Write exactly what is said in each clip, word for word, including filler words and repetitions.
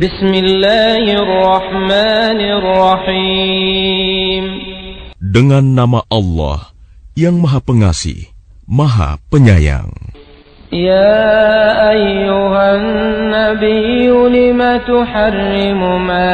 Bismillahirrahmanirrahim. Dengan nama Allah yang Maha Pengasih, Maha Penyayang. Ya ayyuhan nabiyyu lima tuharrimu ma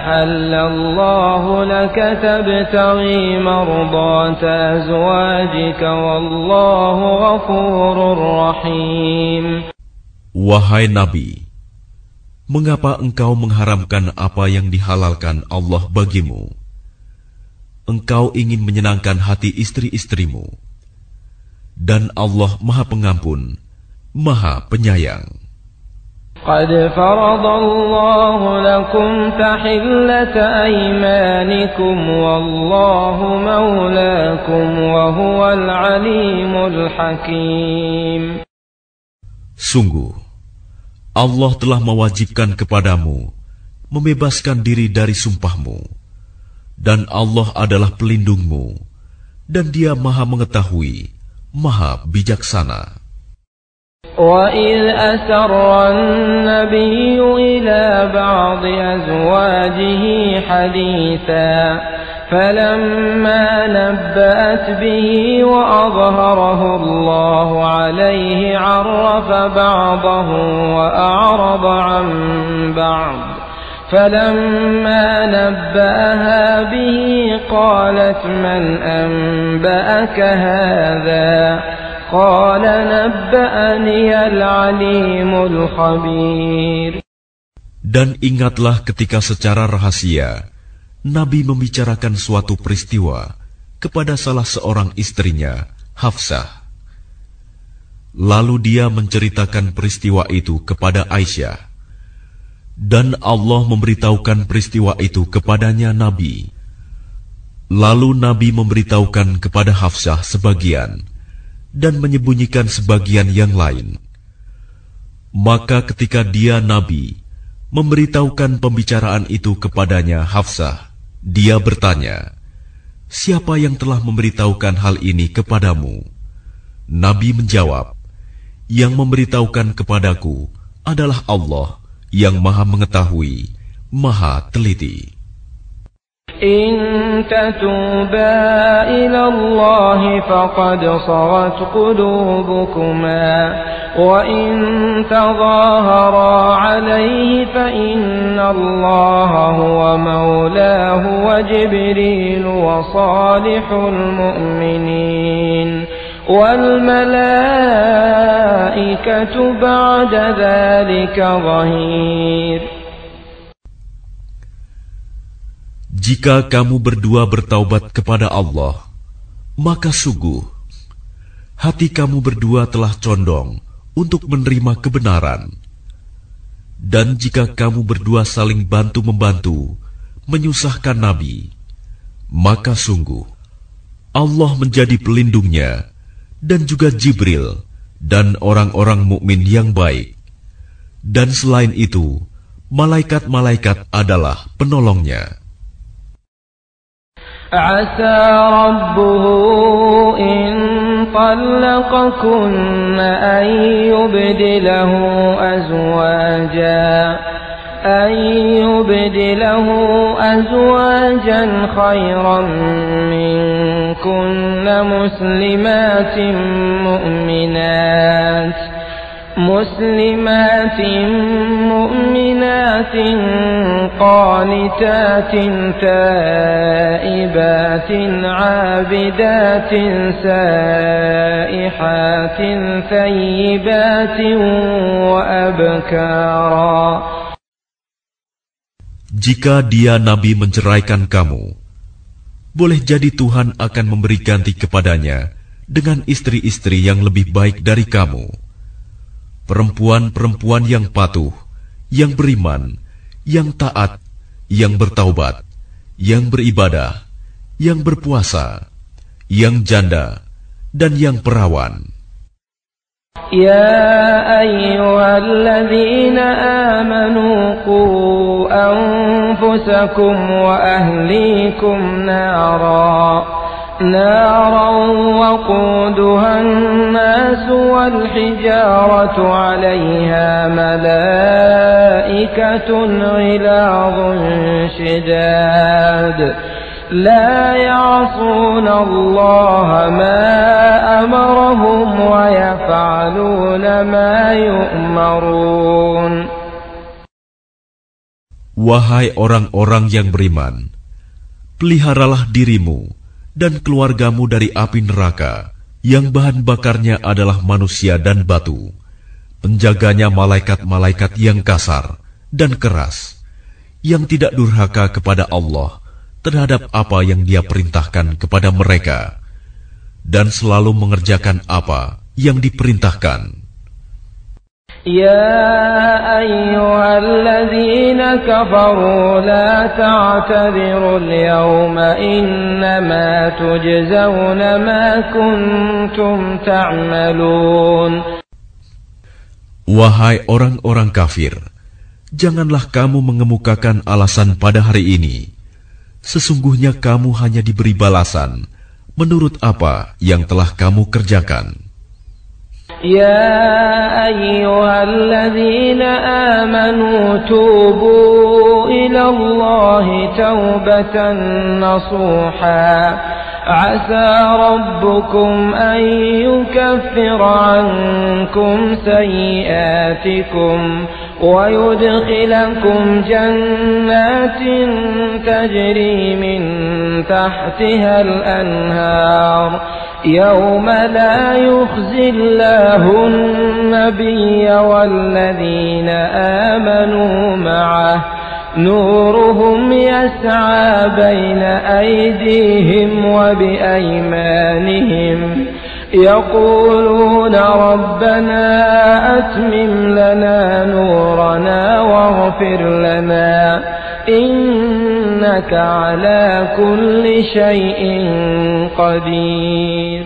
ahallallahu laka tabtaghi mardata azwajika wallahu ghafurur rahim. Wahai Nabi, mengapa engkau mengharamkan apa yang dihalalkan Allah bagimu? Engkau ingin menyenangkan hati istri-istrimu, dan Allah Maha Pengampun, Maha Penyayang. Qad faradallahu lakum tahillata aymanikum wallahu maulakum wa huwal alimul hakim. Sungguh, Allah telah mewajibkan kepadamu membebaskan diri dari sumpahmu, dan Allah adalah pelindungmu, dan Dia Maha Mengetahui, Maha Bijaksana. وَإِذْ أَسَرَّ النَّبِيُّ إِلَى بَعْضِ أَزْوَاجِهِ حَدِيثًا فَلَمَّا نَبَّأَتْ بِهِ وَأَظْهَرَهُ اللَّهُ عَلَيْهِ عَرَّفَ بَعْضَهُ وَأَعْرَضَ عَنْ بَعْضٍ فَلَمَّا نَبَّأَهَا بِهِ قَالَتْ مَنْ أَنْبَأَكَ هَذَا قال نبأني العليم الخبير. Dan ingatlah ketika secara rahasia Nabi membicarakan suatu peristiwa kepada salah seorang istrinya, Hafsah. Lalu dia menceritakan peristiwa itu kepada Aisyah, dan Allah memberitahukan peristiwa itu kepadanya Nabi. Lalu Nabi memberitahukan kepada Hafsah sebagian dan menyembunyikan sebagian yang lain. Maka ketika dia Nabi memberitahukan pembicaraan itu kepadanya Hafsah, dia bertanya, "Siapa yang telah memberitahukan hal ini kepadamu?" Nabi menjawab, "Yang memberitahukan kepadaku adalah Allah yang Maha Mengetahui, Maha Teliti." إن تتوبا إلى الله فقد صغت قلوبكما وإن تظاهرا عليه فإن الله هو مولاه وجبريل وصالح المؤمنين والملائكة بعد ذلك ظهير. Jika kamu berdua bertaubat kepada Allah, maka sungguh hati kamu berdua telah condong untuk menerima kebenaran. Dan jika kamu berdua saling bantu-membantu menyusahkan Nabi, maka sungguh Allah menjadi pelindungnya, dan juga Jibril dan orang-orang mukmin yang baik. Dan selain itu, malaikat-malaikat adalah penolongnya. عسى ربه إن طلقكن أن يبدله أزواجا أن يبدله أزواجا خيرا منكن مسلمات مؤمنات مسلمات مؤمنات قانتات تائبات عابدات سائحات ثيبات وأبكارا. Jika dia Nabi menceraikan kamu, boleh jadi Tuhan akan memberi ganti kepadanya dengan istri-istri yang lebih baik dari kamu. Perempuan-perempuan yang patuh, yang beriman, yang taat, yang bertaubat, yang beribadah, yang berpuasa, yang janda, dan yang perawan. Ya ayyuhalladzina amanu qu anfusakum wa ahlikum nara نارا وقودها الناس والحجارة عليها ملائكة غلاظ شداد لا يعصون الله ما أمرهم ويفعلون ما يؤمرون. Wahai orang-orang yang beriman, peliharalah dirimu dan keluargamu dari api neraka yang bahan bakarnya adalah manusia dan batu, penjaganya malaikat-malaikat yang kasar dan keras, yang tidak durhaka kepada Allah terhadap apa yang Dia perintahkan kepada mereka, dan selalu mengerjakan apa yang diperintahkan. يا أيها الذين كفروا لا تعتذروا اليوم إنما تجزون ما كنتم تعملون. Wahai orang-orang kafir, janganlah kamu mengemukakan alasan pada hari ini. Sesungguhnya kamu hanya diberi balasan menurut apa yang telah kamu kerjakan. يا أيها الذين آمنوا توبوا إلى الله توبة نصوحا عسى ربكم أن يكفر عنكم سيئاتكم ويدخلكم جنات تجري من تحتها الأنهار يوم لا يخزي الله النبي والذين آمنوا معه نورهم يسعى بين أيديهم وبأيمانهم يقولون ربنا أتمم لنا نورنا واغفر لنا إنك على كل شيء قدير.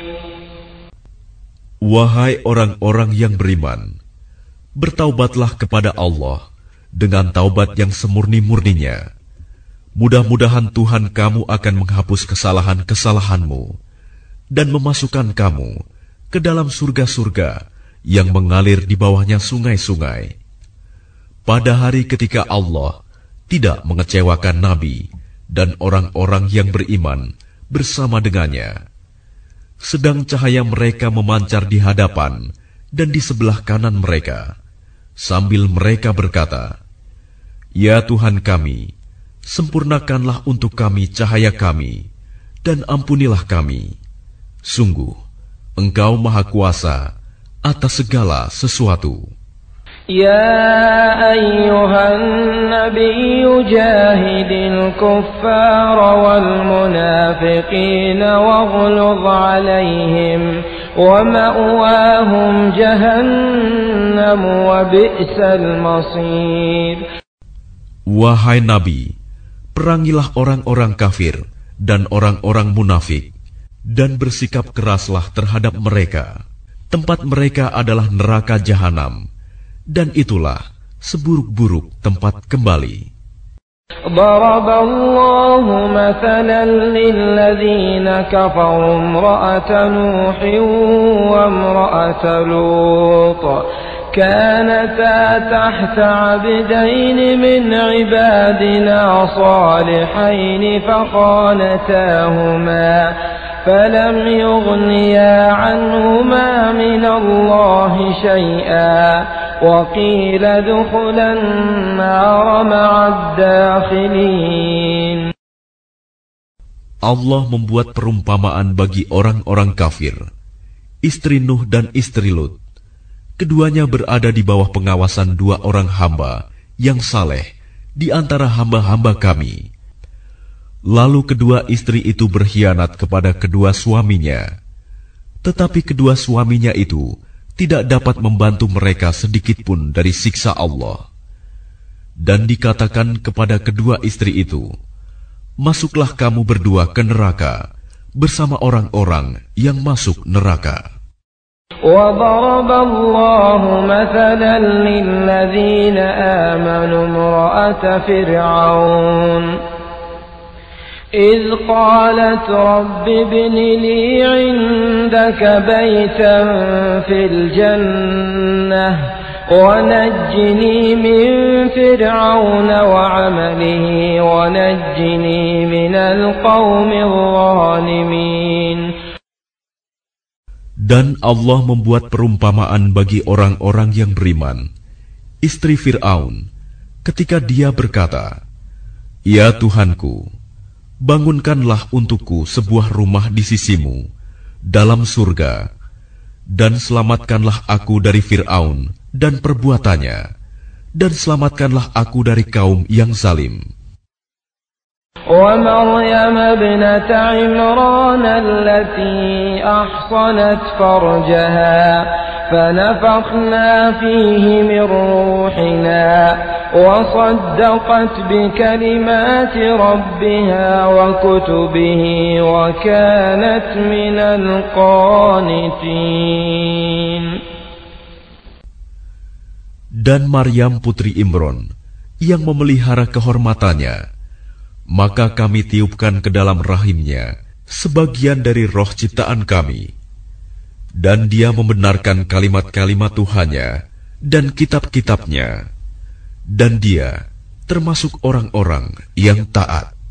Wahai orang-orang yang beriman, bertaubatlah kepada Allah dengan taubat yang semurni-murninya. Mudah-mudahan Tuhan kamu akan menghapus kesalahan-kesalahanmu dan memasukkan kamu ke dalam surga-surga yang mengalir di bawahnya sungai-sungai. Pada hari ketika Allah tidak mengecewakan Nabi dan orang-orang yang beriman bersama dengannya, sedang cahaya mereka memancar di hadapan dan di sebelah kanan mereka, sambil mereka berkata, "Ya Tuhan kami, sempurnakanlah untuk kami cahaya kami, dan ampunilah kami. Sungguh, Engkau Maha Kuasa atas segala sesuatu." Ya ayyuhan nabiyyu jahidil kuffara wal munafiqina waghluz alaihim wa ma'wahum jahannam wa bi'sal masir. Wahai Nabi, perangilah orang-orang kafir dan orang-orang munafik, dan bersikap keraslah terhadap mereka. Tempat mereka adalah neraka jahanam, dan itulah seburuk-buruk tempat kembali. ضرب الله مثلا للذين كفروا امرأة نوح وامرأة لوط كانتا تحت عبدين من عبادنا صالحين فخانتاهما فلم يغنيا عنهما من الله شيئا وقيل ادخلا النار مع الداخلين. Allah membuat perumpamaan bagi orang-orang kafir, istri Nuh dan istri Lut. Keduanya berada di bawah pengawasan dua orang hamba yang saleh di antara hamba-hamba kami. Lalu kedua istri itu berkhianat kepada kedua suaminya, tetapi kedua suaminya itu tidak dapat membantu mereka sedikitpun dari siksa Allah. Dan dikatakan kepada kedua istri itu, "Masuklah kamu berdua ke neraka bersama orang-orang yang masuk neraka." وضرب الله مثلا للذين آمنوا امرأة فرعون إذ قالت رب ابن لي عندك بيتا في الجنة ونجني من فرعون وعمله ونجني من القوم الظالمين. Dan Allah membuat perumpamaan bagi orang-orang yang beriman, istri Fir'aun, ketika dia berkata, "Ya Tuhanku, bangunkanlah untukku sebuah rumah di sisimu dalam surga, dan selamatkanlah aku dari Fir'aun dan perbuatannya, dan selamatkanlah aku dari kaum yang zalim." ومريم ابنة عمران التي أحصنت فرجها فنفخنا فيه من روحنا وصدقت بكلمات ربها وكتبه وكانت من القانتين. Dan Maryam putri Imron yang memelihara kehormatannya, maka kami tiupkan ke dalam rahimnya sebagian dari roh ciptaan kami, dan dia membenarkan kalimat-kalimat Tuhannya dan kitab-kitabnya, dan dia termasuk orang-orang yang taat.